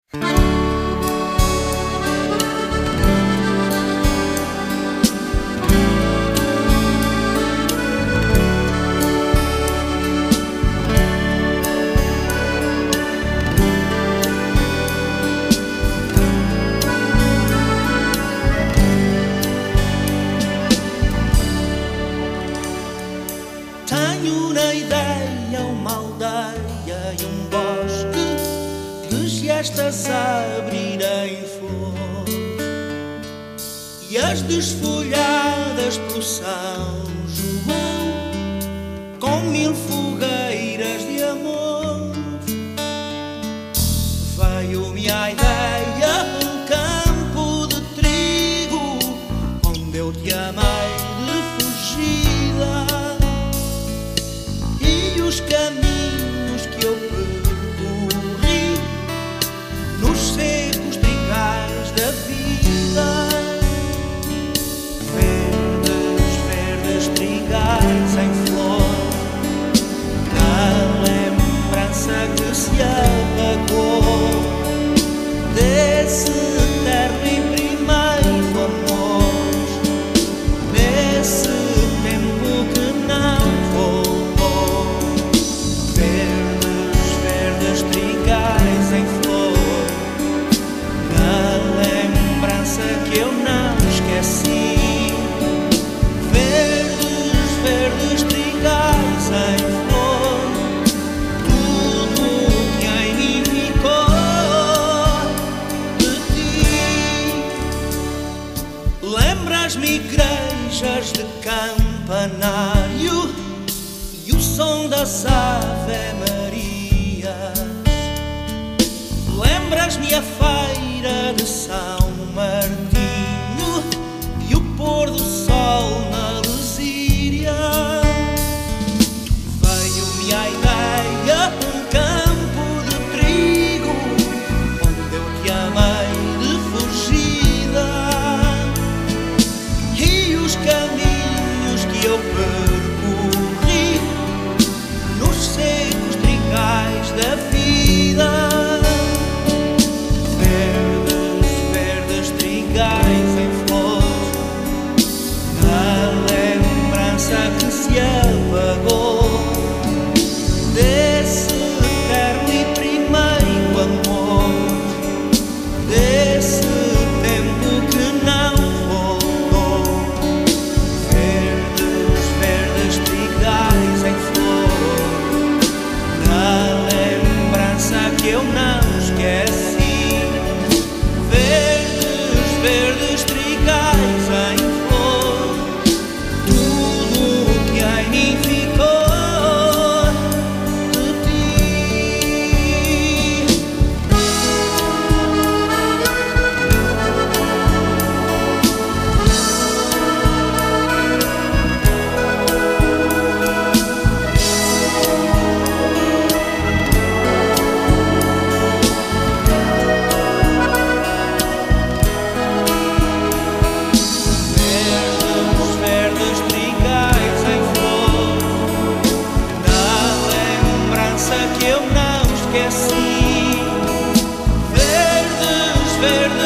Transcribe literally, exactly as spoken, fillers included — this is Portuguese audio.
Tenho na ideia uma aldeia e um bosque de gestas a abrir em flor, e as desfolhadas pelo São João com mil fogueiras de amor. Veio-me a ideia um campo de trigo onde eu te amei de fugida, os caminhos que eu percorri nos secos trigais da vida. Verdes, verdes trigais em flor, na lembrança que se apagou desse eterno e primeiro amor, desse tempo que não voltou. Que eu não esqueci, verdes, verdes trigais em flor, tudo que em mim ficou de ti. Lembras-me igrejas de campanário e o som das Ave Marias. Lembras-me a feira de São Martinho e o pôr do sol na Lesíria. Veio-me a ideia um campo de trigo onde eu te amei de fugida, e os caminhos que eu percorri nos secos trigais da vida. Em flor, na lembrança que se apagou desse eterno e primeiro amor, desse tempo que não voltou. Verdes, verdes trigais em flor, na lembrança que eu não esqueci. Verdes trigais em flor, tudo que em mim ficou de ti. Que eu não esqueci, verdes, verdes